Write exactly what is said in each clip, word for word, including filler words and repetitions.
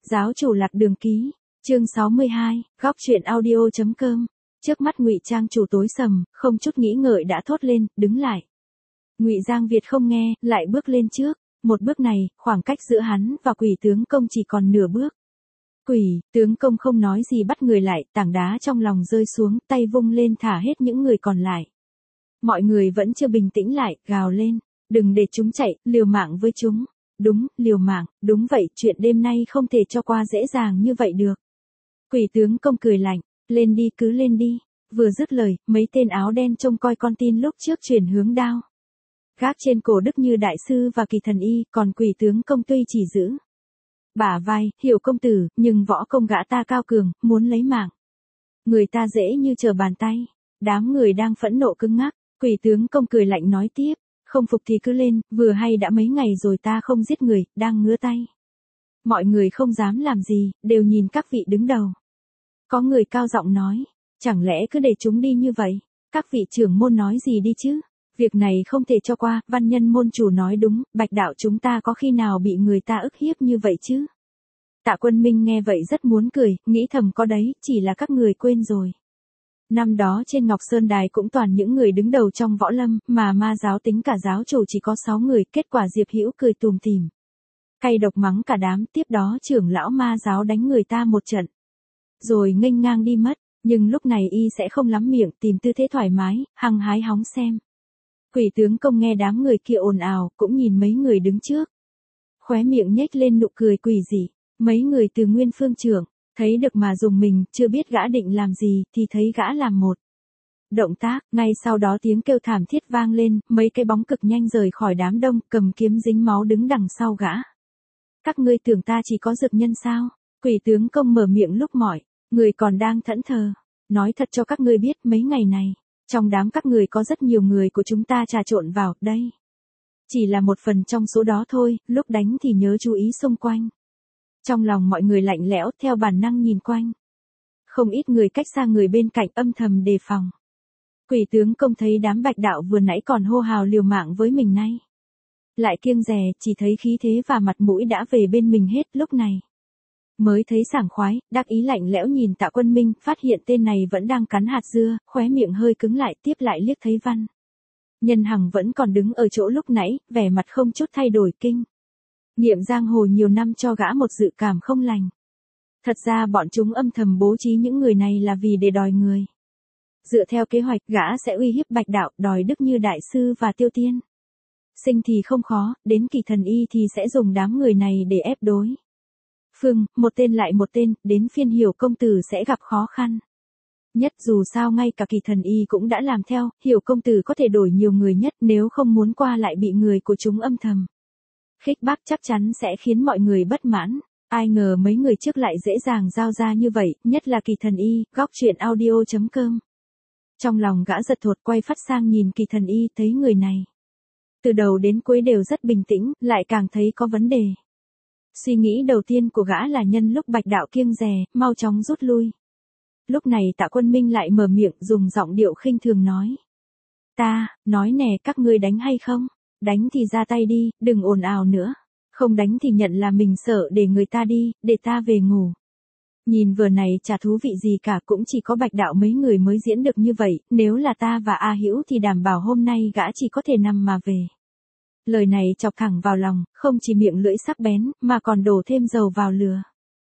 Giáo chủ lạc đường ký, chương sáu mươi hai, góc truyện audio chấm com. Trước mắt Ngụy Trang chủ tối sầm, không chút nghĩ ngợi đã thốt lên, đứng lại. Ngụy Giang Việt không nghe, lại bước lên trước, một bước này, khoảng cách giữa hắn và Quỷ tướng công chỉ còn nửa bước. Quỷ tướng công không nói gì bắt người lại, tảng đá trong lòng rơi xuống, tay vung lên thả hết những người còn lại. Mọi người vẫn chưa bình tĩnh lại, gào lên, đừng để chúng chạy, liều mạng với chúng. Đúng, liều mạng, đúng vậy, chuyện đêm nay không thể cho qua dễ dàng như vậy được. Quỷ tướng công cười lạnh, lên đi cứ lên đi. Vừa dứt lời, mấy tên áo đen trông coi con tin lúc trước chuyển hướng đao. Gác trên cổ Đức Như đại sư và Kỳ Thần Y, còn Quỷ tướng công tuy chỉ giữ bả vai, Hiểu công tử, nhưng võ công gã ta cao cường, muốn lấy mạng. Người ta dễ như trở bàn tay. Đám người đang phẫn nộ cứng ngắc, Quỷ tướng công cười lạnh nói tiếp. Không phục thì cứ lên, vừa hay đã mấy ngày rồi ta không giết người, đang ngứa tay. Mọi người không dám làm gì, đều nhìn các vị đứng đầu. Có người cao giọng nói, chẳng lẽ cứ để chúng đi như vậy? Các vị trưởng môn nói gì đi chứ? Việc này không thể cho qua, văn nhân môn chủ nói đúng, Bạch đạo chúng ta có khi nào bị người ta ức hiếp như vậy chứ? Tạ Quân Minh nghe vậy rất muốn cười, nghĩ thầm có đấy, chỉ là các người quên rồi. Năm đó trên Ngọc Sơn Đài cũng toàn những người đứng đầu trong võ lâm, mà ma giáo tính cả giáo chủ chỉ có sáu người, kết quả Diệp Hữu cười tùm tìm. Cay độc mắng cả đám, tiếp đó trưởng lão ma giáo đánh người ta một trận. Rồi nghênh ngang đi mất, nhưng lúc này y sẽ không lắm miệng, tìm tư thế thoải mái, hăng hái hóng xem. Quỷ tướng công nghe đám người kia ồn ào, cũng nhìn mấy người đứng trước. Khóe miệng nhếch lên nụ cười quỷ dị, mấy người từ Nguyên Phương trưởng. Thấy được mà dùng mình, chưa biết gã định làm gì, thì thấy gã làm một động tác, ngay sau đó tiếng kêu thảm thiết vang lên, mấy cái bóng cực nhanh rời khỏi đám đông, cầm kiếm dính máu đứng đằng sau gã. Các ngươi tưởng ta chỉ có dược nhân sao? Quỷ tướng công mở miệng lúc mỏi, người còn đang thẫn thờ. Nói thật cho các ngươi biết, mấy ngày này, trong đám các người có rất nhiều người của chúng ta trà trộn vào, đây. Chỉ là một phần trong số đó thôi, lúc đánh thì nhớ chú ý xung quanh. Trong lòng mọi người lạnh lẽo, theo bản năng nhìn quanh. Không ít người cách xa người bên cạnh âm thầm đề phòng. Quỷ tướng công thấy đám Bạch đạo vừa nãy còn hô hào liều mạng với mình nay. Lại kiêng dè, chỉ thấy khí thế và mặt mũi đã về bên mình hết lúc này. Mới thấy sảng khoái, đắc ý lạnh lẽo nhìn Tạ Quân Minh, phát hiện tên này vẫn đang cắn hạt dưa, khóe miệng hơi cứng lại, tiếp lại liếc thấy Văn Nhân Hằng vẫn còn đứng ở chỗ lúc nãy, vẻ mặt không chút thay đổi kinh. Nghiệm giang hồ nhiều năm cho gã một dự cảm không lành. Thật ra bọn chúng âm thầm bố trí những người này là vì để đòi người. Dựa theo kế hoạch, gã sẽ uy hiếp Bạch đạo, đòi Đức Như đại sư và Tiêu Tiên Sinh thì không khó, đến Kỳ Thần Y thì sẽ dùng đám người này để ép đối phương, một tên lại một tên, đến phiên Hiểu công tử sẽ gặp khó khăn. Nhất dù sao ngay cả Kỳ Thần Y cũng đã làm theo, Hiểu công tử có thể đổi nhiều người nhất, nếu không muốn qua lại bị người của chúng âm thầm khích bác, chắc chắn sẽ khiến mọi người bất mãn. Ai ngờ mấy người trước lại dễ dàng giao ra như vậy, nhất là Kỳ Thần Y, góc truyện audio chấm com. Trong lòng gã giật thột, quay phát sang nhìn Kỳ Thần Y, thấy người này từ đầu đến cuối đều rất bình tĩnh, lại càng thấy có vấn đề. Suy nghĩ đầu tiên của gã là nhân lúc Bạch đạo kiêng dè, mau chóng rút lui. Lúc này Tạ Quân Minh lại mở miệng, dùng giọng điệu khinh thường nói. Ta, nói nè, các ngươi đánh hay không? Đánh thì ra tay đi, đừng ồn ào nữa. Không đánh thì nhận là mình sợ để người ta đi, để ta về ngủ. Nhìn vừa này chả thú vị gì cả, cũng chỉ có Bạch đạo mấy người mới diễn được như vậy, nếu là ta và A Hữu thì đảm bảo hôm nay gã chỉ có thể nằm mà về. Lời này chọc thẳng vào lòng, không chỉ miệng lưỡi sắc bén, mà còn đổ thêm dầu vào lửa.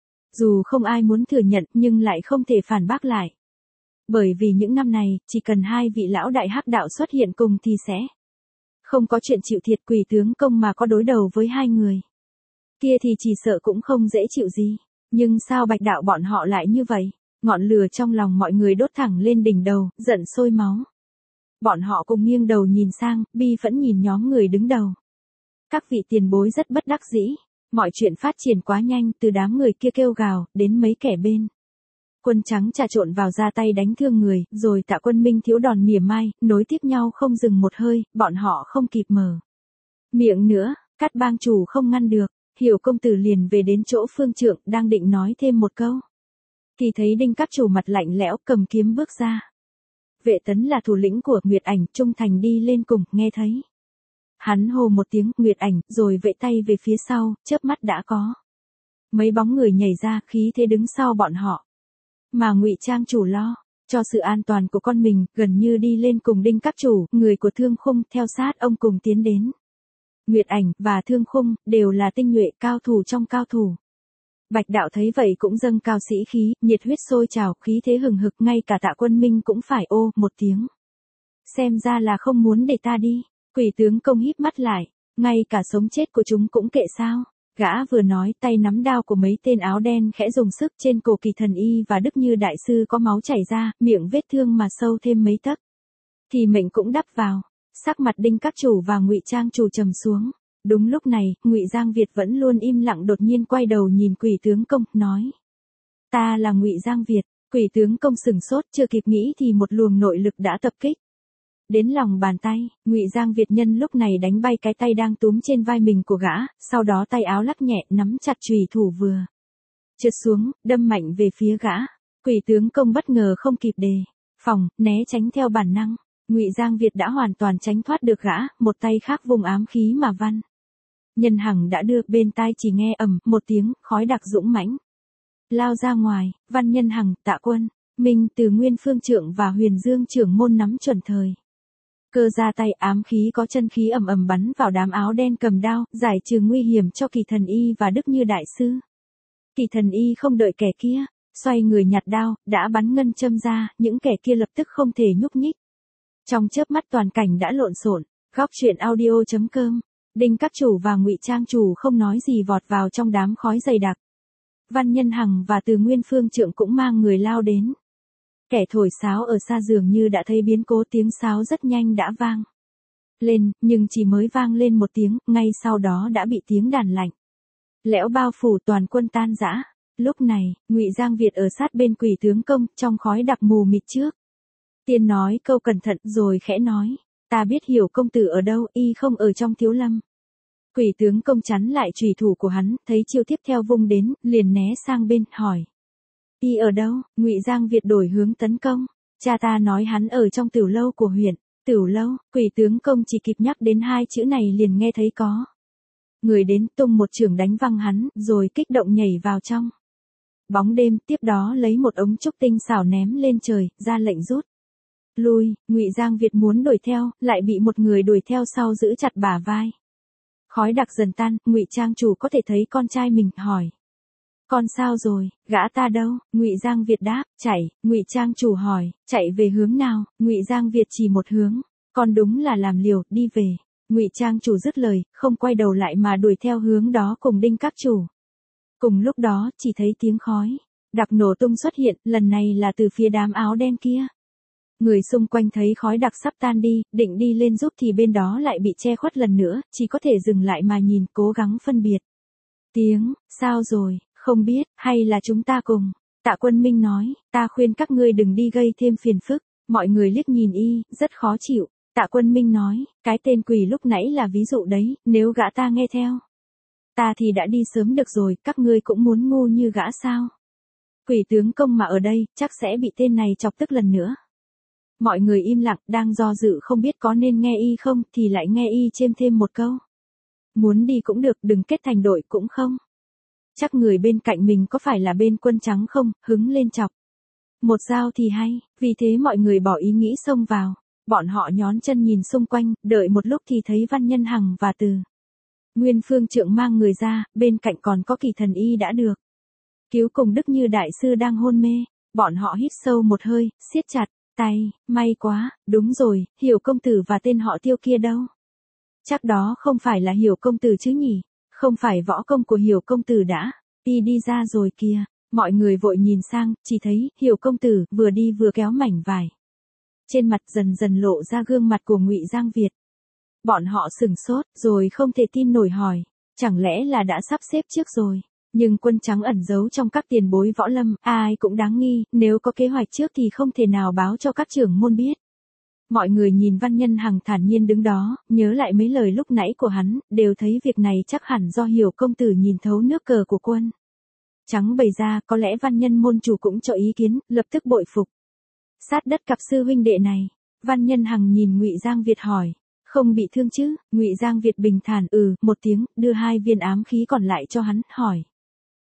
Dù không ai muốn thừa nhận, nhưng lại không thể phản bác lại. Bởi vì những năm này, chỉ cần hai vị lão đại hắc đạo xuất hiện cùng thì sẽ không có chuyện chịu thiệt. Quỷ tướng công mà có đối đầu với hai người kia thì chỉ sợ cũng không dễ chịu gì. Nhưng sao Bạch đạo bọn họ lại như vậy? Ngọn lửa trong lòng mọi người đốt thẳng lên đỉnh đầu, giận sôi máu. Bọn họ cùng nghiêng đầu nhìn sang, bi phẫn nhìn nhóm người đứng đầu. Các vị tiền bối rất bất đắc dĩ. Mọi chuyện phát triển quá nhanh, từ đám người kia kêu gào, đến mấy kẻ bên quân trắng trà trộn vào ra tay đánh thương người, rồi Tạ Quân Minh thiếu đòn mỉa mai, nối tiếp nhau không dừng một hơi, bọn họ không kịp mở miệng nữa, Cát bang chủ không ngăn được, Hiểu công tử liền về đến chỗ Phương Trượng, đang định nói thêm một câu. Thì thấy Đinh Các chủ mặt lạnh lẽo, cầm kiếm bước ra. Vệ Tấn là thủ lĩnh của Nguyệt Ảnh, trung thành đi lên cùng, nghe thấy hắn hô một tiếng Nguyệt Ảnh, rồi vẫy tay về phía sau, chớp mắt đã có Mấy bóng người nhảy ra, khí thế đứng sau bọn họ. Mà Ngụy Trang chủ lo cho sự an toàn của con mình, gần như đi lên cùng Đinh các chủ, người của Thương Khung theo sát ông cùng tiến đến. Nguyệt Ảnh và Thương Khung đều là tinh nhuệ cao thủ trong cao thủ. Bạch Đạo thấy vậy cũng dâng cao sĩ khí, nhiệt huyết sôi trào, khí thế hừng hực, ngay cả Tạ Quân Minh cũng phải ô một tiếng. Xem ra là không muốn để ta đi. Quỷ tướng Công híp mắt lại, ngay cả sống chết của chúng cũng kệ sao? Gã vừa nói, tay nắm đao của mấy tên áo đen khẽ dùng sức, trên cổ Kỳ Thần Y và Đức Như đại sư có máu chảy ra, miệng vết thương mà sâu thêm mấy tấc. Thì mệnh cũng đắp vào. Sắc mặt Đinh các chủ và Ngụy Trang chủ trầm xuống. Đúng lúc này, Ngụy Giang Việt vẫn luôn im lặng đột nhiên quay đầu nhìn Quỷ tướng Công, nói: "Ta là Ngụy Giang Việt." Quỷ tướng Công sửng sốt, chưa kịp nghĩ thì một luồng nội lực đã tập kích đến lòng bàn tay. Ngụy Giang Việt nhân lúc này đánh bay cái tay đang túm trên vai mình của gã, sau đó tay áo lắc nhẹ, nắm chặt chùy thủ vừa trượt xuống, đâm mạnh về phía gã. Quỷ tướng Công bất ngờ không kịp đề phòng, né tránh theo bản năng. Ngụy Giang Việt đã hoàn toàn tránh thoát được gã, một tay khác vùng ám khí mà Văn Nhân Hằng đã đưa, bên tai chỉ nghe ầm một tiếng, khói đặc dũng mãnh lao ra ngoài. Văn Nhân Hằng, Tạ Quân Minh, Từ Nguyên Phương Trượng và Huyền Dương trưởng môn nắm chuẩn thời cơ ra tay, ám khí có chân khí ầm ầm bắn vào đám áo đen cầm đao, giải trừ nguy hiểm cho Kỳ Thần Y và Đức Như đại sư. Kỳ Thần Y không đợi kẻ kia xoay người nhặt đao, đã bắn ngân châm ra, những kẻ kia lập tức không thể nhúc nhích. Trong chớp mắt toàn cảnh đã lộn xộn. Góc truyện audio chấm com. Đinh các chủ và Ngụy Trang chủ không nói gì vọt vào trong đám khói dày đặc. Văn Nhân Hằng và Từ Nguyên Phương Trượng cũng mang người lao đến. Kẻ thổi sáo ở xa dường như đã thấy biến cố, tiếng sáo rất nhanh đã vang lên, nhưng chỉ mới vang lên một tiếng, ngay sau đó đã bị tiếng đàn lạnh lẽo bao phủ, toàn quân tan rã. Lúc này, Ngụy Giang Việt ở sát bên Quỷ tướng Công, trong khói đặc mù mịt trước tiên nói câu cẩn thận, rồi khẽ nói: "Ta biết Hiểu công tử ở đâu, y không ở trong Thiếu Lâm." Quỷ tướng Công chắn lại chùy thủ của hắn, thấy chiêu tiếp theo vung đến, liền né sang bên, hỏi: "Y ở đâu?" Ngụy Giang Việt đổi hướng tấn công: "Cha ta nói hắn ở trong Tửu lâu của huyện." Tửu lâu? Quỷ tướng Công chỉ kịp nhắc đến hai chữ này liền nghe thấy có người đến, tung một chưởng đánh văng hắn, rồi kích động nhảy vào trong bóng đêm, tiếp đó lấy một ống trúc tinh xảo ném lên trời, ra lệnh rút lui. Ngụy Giang Việt muốn đuổi theo, lại bị một người đuổi theo sau giữ chặt bả vai. Khói đặc dần tan, Ngụy Trang chủ có thể thấy con trai mình, hỏi: "Con sao rồi, gã ta đâu?" Ngụy Giang Việt đáp: "Chạy." Ngụy Trang chủ hỏi: "Chạy về hướng nào?" Ngụy Giang Việt chỉ một hướng: "Con đúng là làm liều, đi về." Ngụy Trang chủ dứt lời, không quay đầu lại mà đuổi theo hướng đó cùng Đinh các chủ. Cùng lúc đó, chỉ thấy tiếng khói đặc nổ tung xuất hiện, lần này là từ phía đám áo đen kia. Người xung quanh thấy khói đặc sắp tan đi, định đi lên giúp thì bên đó lại bị che khuất lần nữa, chỉ có thể dừng lại mà nhìn, cố gắng phân biệt tiếng. "Sao rồi, không biết, hay là chúng ta cùng?" Tạ Quân Minh nói: "Ta khuyên các ngươi đừng đi gây thêm phiền phức." Mọi người liếc nhìn y, rất khó chịu. Tạ Quân Minh nói: "Cái tên quỷ lúc nãy là ví dụ đấy, nếu gã ta nghe theo ta thì đã đi sớm được rồi, các ngươi cũng muốn ngu như gã sao? Quỷ tướng Công mà ở đây, chắc sẽ bị tên này chọc tức lần nữa." Mọi người im lặng, đang do dự không biết có nên nghe y không, thì lại nghe y chêm thêm một câu: "Muốn đi cũng được, đừng kết thành đội cũng không. Chắc người bên cạnh mình có phải là bên quân trắng không, hứng lên chọc một dao thì hay." Vì thế mọi người bỏ ý nghĩ xông vào. Bọn họ nhón chân nhìn xung quanh, đợi một lúc thì thấy Văn Nhân Hằng và Từ Nguyên Phương Trượng mang người ra, bên cạnh còn có Kỳ Thần Y đã được cứu cùng Đức Như đại sư đang hôn mê. Bọn họ hít sâu một hơi, siết chặt tay. May quá, đúng rồi, Hiểu công tử và tên họ Tiêu kia đâu? Chắc đó không phải là Hiểu công tử chứ nhỉ? Không phải võ công của Hiểu công tử đã y đi ra rồi kìa. Mọi người vội nhìn sang, chỉ thấy Hiểu công tử vừa đi vừa kéo mảnh vải trên mặt, dần dần lộ ra gương mặt của Ngụy Giang Việt. Bọn họ sửng sốt, rồi không thể tin nổi hỏi: "Chẳng lẽ là đã sắp xếp trước rồi?" Nhưng quân trắng ẩn giấu trong các tiền bối võ lâm, ai cũng đáng nghi, nếu có kế hoạch trước thì không thể nào báo cho các trưởng môn biết. Mọi người nhìn Văn Nhân Hằng thản nhiên đứng đó, nhớ lại mấy lời lúc nãy của hắn, đều thấy việc này chắc hẳn do Hiểu công tử nhìn thấu nước cờ của quân trắng bày ra. Có lẽ Văn Nhân môn chủ cũng cho ý kiến, lập tức bội phục sát đất cặp sư huynh đệ này. Văn Nhân Hằng nhìn Ngụy Giang Việt hỏi: "Không bị thương chứ?" Ngụy Giang Việt bình thản ừ một tiếng, đưa hai viên ám khí còn lại cho hắn, hỏi: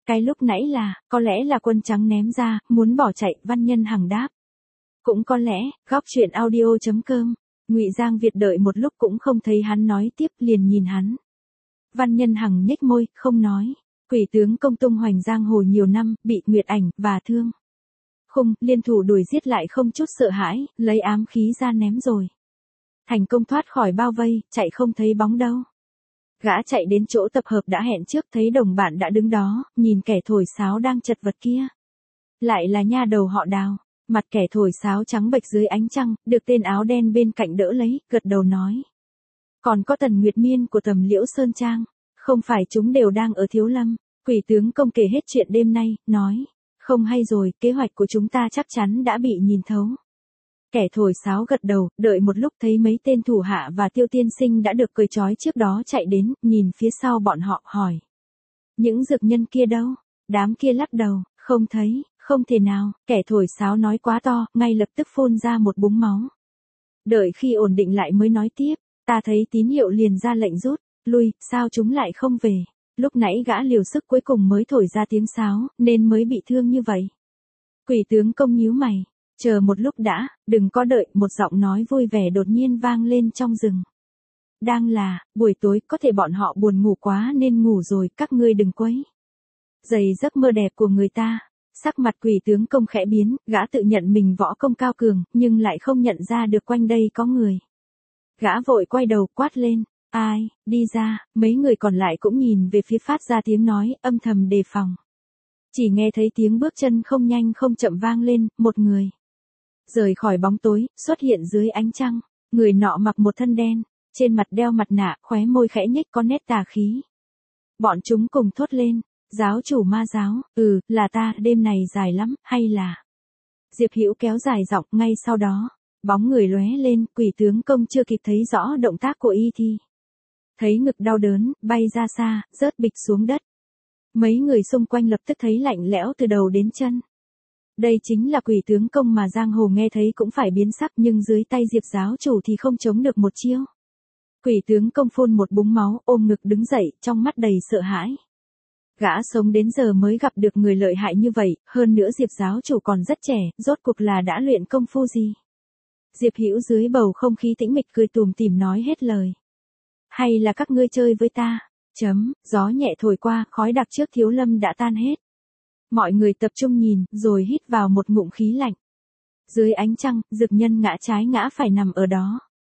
Cái lúc nãy là, có lẽ là quân trắng ném ra, muốn bỏ chạy, Văn Nhân Hằng đáp. Cũng có lẽ, góc chuyện audio chấm com. Ngụy Giang Việt đợi một lúc cũng không thấy hắn nói tiếp, liền nhìn hắn. Văn Nhân Hằng nhếch môi, không nói. Quỷ tướng công tung hoành giang hồ nhiều năm, bị Nguyệt Ảnh và Thương Khung liên thủ đuổi giết lại không chút sợ hãi, lấy ám khí ra ném rồi. Thành công thoát khỏi bao vây, chạy không thấy bóng đâu. Gã chạy đến chỗ tập hợp đã hẹn trước, thấy đồng bạn đã đứng đó, nhìn kẻ thổi sáo đang chật vật kia. Lại là nha đầu họ Đào, mặt kẻ thổi sáo trắng bệch dưới ánh trăng, được tên áo đen bên cạnh đỡ lấy, gật đầu nói. Còn có Tần Nguyệt Miên của Tầm Liễu Sơn Trang, không phải chúng đều đang ở Thiếu Lâm. Quỷ tướng công kể hết chuyện đêm nay, nói. Không hay rồi, kế hoạch của chúng ta chắc chắn đã bị nhìn thấu. Kẻ thổi sáo gật đầu, đợi một lúc thấy mấy tên thủ hạ và Tiêu tiên sinh đã được cởi trói trước đó chạy đến, nhìn phía sau bọn họ, hỏi. Những dược nhân kia đâu? Đám kia lắc đầu, không thấy, không thể nào, kẻ thổi sáo nói quá to, ngay lập tức phun ra một búng máu. Đợi khi ổn định lại mới nói tiếp, ta thấy tín hiệu liền ra lệnh rút, lui, sao chúng lại không về? Lúc nãy gã liều sức cuối cùng mới thổi ra tiếng sáo, nên mới bị thương như vậy. Quỷ tướng công nhíu mày. Chờ một lúc đã, đừng có đợi, một giọng nói vui vẻ đột nhiên vang lên trong rừng. Đang là, buổi tối, có thể bọn họ buồn ngủ quá nên ngủ rồi, các ngươi đừng quấy rầy giấc mơ đẹp của người ta. Sắc mặt quỷ tướng công khẽ biến, gã tự nhận mình võ công cao cường, nhưng lại không nhận ra được quanh đây có người. Gã vội quay đầu quát lên, ai, đi ra, mấy người còn lại cũng nhìn về phía phát ra tiếng nói, âm thầm đề phòng. Chỉ nghe thấy tiếng bước chân không nhanh không chậm vang lên, một người rời khỏi bóng tối, xuất hiện dưới ánh trăng. Người nọ mặc một thân đen, trên mặt đeo mặt nạ, khóe môi khẽ nhếch có nét tà khí. Bọn chúng cùng thốt lên, giáo chủ Ma giáo, ừ, là ta, đêm này dài lắm, hay là... Diệp Hữu kéo dài giọng, ngay sau đó, bóng người lóe lên, quỷ tướng công chưa kịp thấy rõ động tác của y thì thấy ngực đau đớn, bay ra xa, rớt bịch xuống đất. Mấy người xung quanh lập tức thấy lạnh lẽo từ đầu đến chân. Đây chính là quỷ tướng công mà giang hồ nghe thấy cũng phải biến sắc, nhưng dưới tay Diệp giáo chủ thì không chống được một chiêu. Quỷ tướng công phun một búng máu, ôm ngực đứng dậy, trong mắt đầy sợ hãi. Gã sống đến giờ mới gặp được người lợi hại như vậy, hơn nữa Diệp giáo chủ còn rất trẻ, rốt cuộc là đã luyện công phu gì? Diệp Hữu dưới bầu không khí tĩnh mịch cười tủm tỉm nói hết lời. Hay là các ngươi chơi với ta? Chấm, gió nhẹ thổi qua, khói đặc trước Thiếu Lâm đã tan hết. Mọi người tập trung nhìn, rồi hít vào một ngụm khí lạnh. Dưới ánh trăng, dực nhân ngã trái ngã phải nằm ở đó.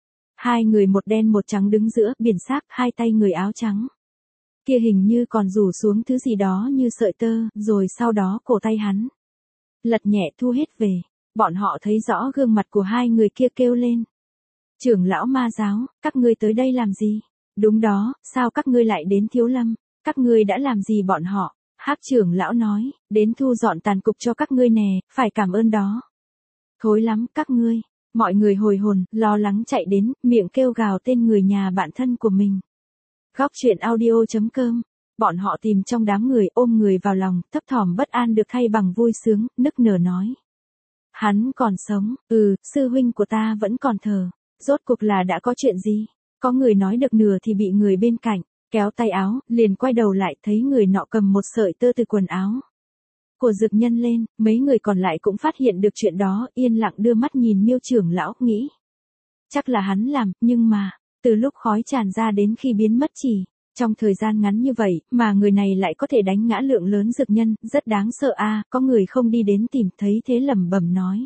Hai người một đen một trắng đứng giữa, biển sắc, hai tay người áo trắng. Kia hình như còn rủ xuống thứ gì đó như sợi tơ, rồi sau đó cổ tay hắn lật nhẹ thu hết về. Bọn họ thấy rõ gương mặt của hai người kia, kêu lên. Trưởng lão Ma giáo, các ngươi tới đây làm gì? Đúng đó, sao các ngươi lại đến Thiếu Lâm? Các ngươi đã làm gì bọn họ? Hắc trưởng lão nói, đến thu dọn tàn cục cho các ngươi nè, phải cảm ơn đó. Thối lắm, các ngươi. Mọi người hồi hồn, lo lắng chạy đến, miệng kêu gào tên người nhà bạn thân của mình. Góc chuyện audio chấm com. Bọn họ tìm trong đám người, ôm người vào lòng, thấp thỏm bất an được thay bằng vui sướng, nức nở nói. Hắn còn sống, ừ, sư huynh của ta vẫn còn thở. Rốt cuộc là đã có chuyện gì? Có người nói được nửa thì bị người bên cạnh kéo tay áo, liền quay đầu lại, thấy người nọ cầm một sợi tơ từ quần áo của dược nhân lên. Mấy người còn lại cũng phát hiện được chuyện đó, yên lặng đưa mắt nhìn Miêu trưởng lão, nghĩ chắc là hắn làm, nhưng mà từ lúc khói tràn ra đến khi biến mất chỉ trong thời gian ngắn như vậy, mà người này lại có thể đánh ngã lượng lớn dược nhân, rất đáng sợ a. Có người không đi đến tìm, thấy thế lẩm bẩm nói.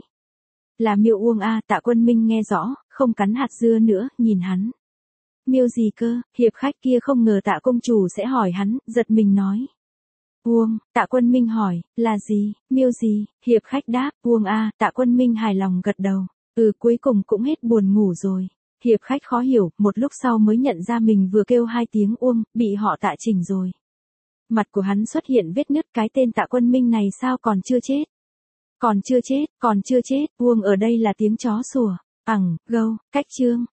Là Miêu Uông a. Tạ Quân Minh nghe rõ, không cắn hạt dưa nữa, nhìn hắn. Miêu gì cơ? Hiệp khách kia không ngờ Tạ công chủ sẽ hỏi hắn, giật mình nói. Uông, Tạ Quân Minh hỏi, là gì? Miêu gì? Hiệp khách đáp, Uông a. Tạ Quân Minh hài lòng gật đầu. Ừ, cuối cùng cũng hết buồn ngủ rồi. Hiệp khách khó hiểu, một lúc sau mới nhận ra mình vừa kêu hai tiếng Uông, bị họ Tạ chỉnh rồi. Mặt của hắn xuất hiện vết nứt, cái tên Tạ Quân Minh này sao còn chưa chết? Còn chưa chết, còn chưa chết, Uông ở đây là tiếng chó sủa. Ẳng, gâu, cách chương.